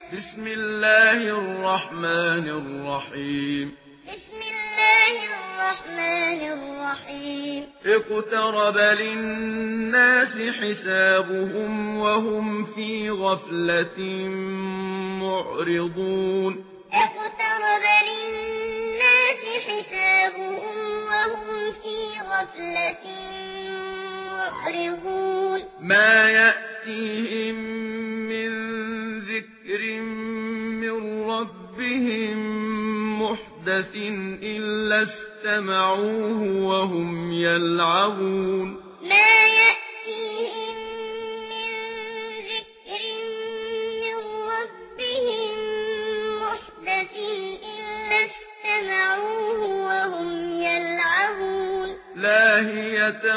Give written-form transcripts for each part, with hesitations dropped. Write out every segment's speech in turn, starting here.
بسم الله الرحمن الرحيم بسم الله الرحمن الرحيم اقترب للناس حسابهم وهم في غفلة معرضون اقترب للناس حسابهم وهم في غفلة معرضون ما يأتيهم من ذكر من ربهم محدث إلا استمعوه وهم يلعبون ما يأتيهم من ذكر من ربهم محدث إلا استمعوه وهم يلعبون لاهية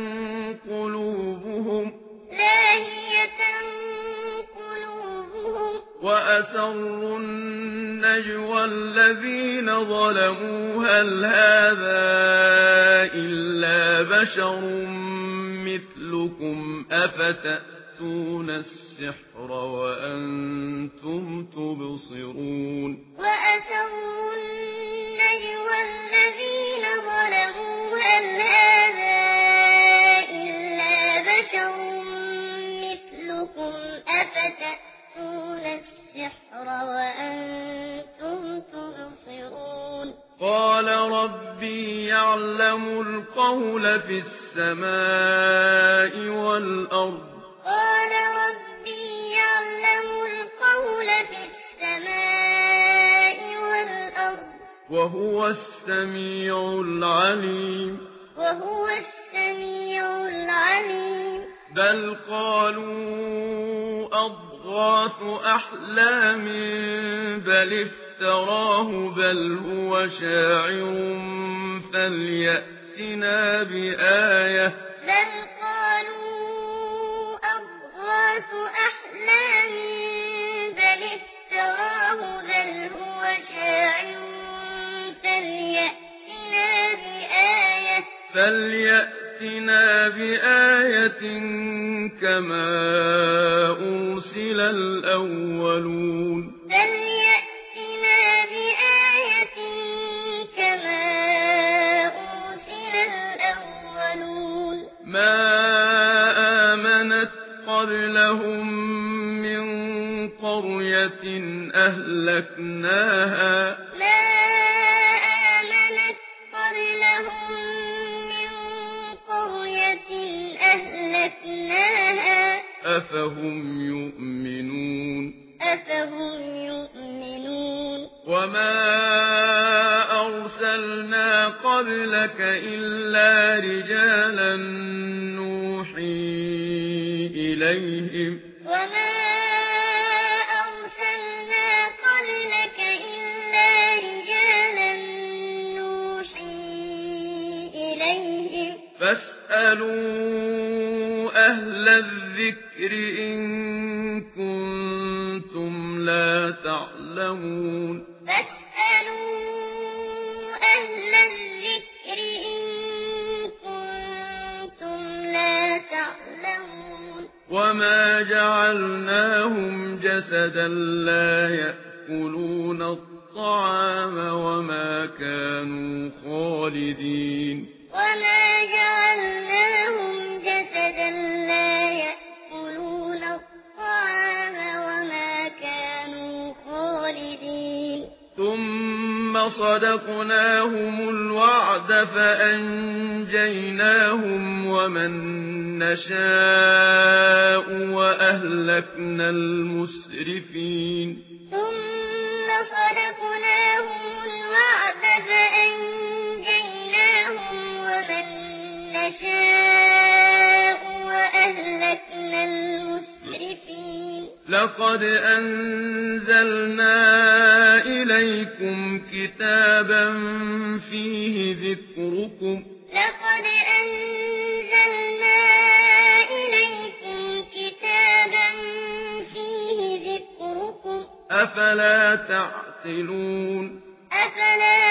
قلوبهم وأسروا النجوى الذين ظلموا هل هذا إلا بشر مثلكم أفتأتون السحر وأنتم تبصرون وأسروا النجوى الذين ظلموا هل هذا إلا بشر مثلكم أفتأتون السحر وأنتم تبصرون قال ربي يعلم القول في السماء والأرض قال ربي يعلم القول في السماء والأرض وهو السميع العليم بل قالوا أضغاث أحلام بل افتراه بل هو شاعر فليأتنا بآية بل قالوا أضغاث أحلام بل افتراه بل هو شاعر فليأتنا بآية كما أرسل الأولون ما آمنت قبلهم من قرية أهلكناها أفهم يؤمنون وما أرسلنا قبلك إلا رجالا نوحي إليهم فاسألوا أهل الذكر إن كنتم لا تعلمون وما جعلناهم جسدا لا يأكلون الطعام وما كانوا خالدين ثم صدقناهم الوعد فأنجيناهم ومن نشاء وأهلكنا المسرفين لقد أنزلنا إليكم كتابا فيه ذكركم أفلا تعقلون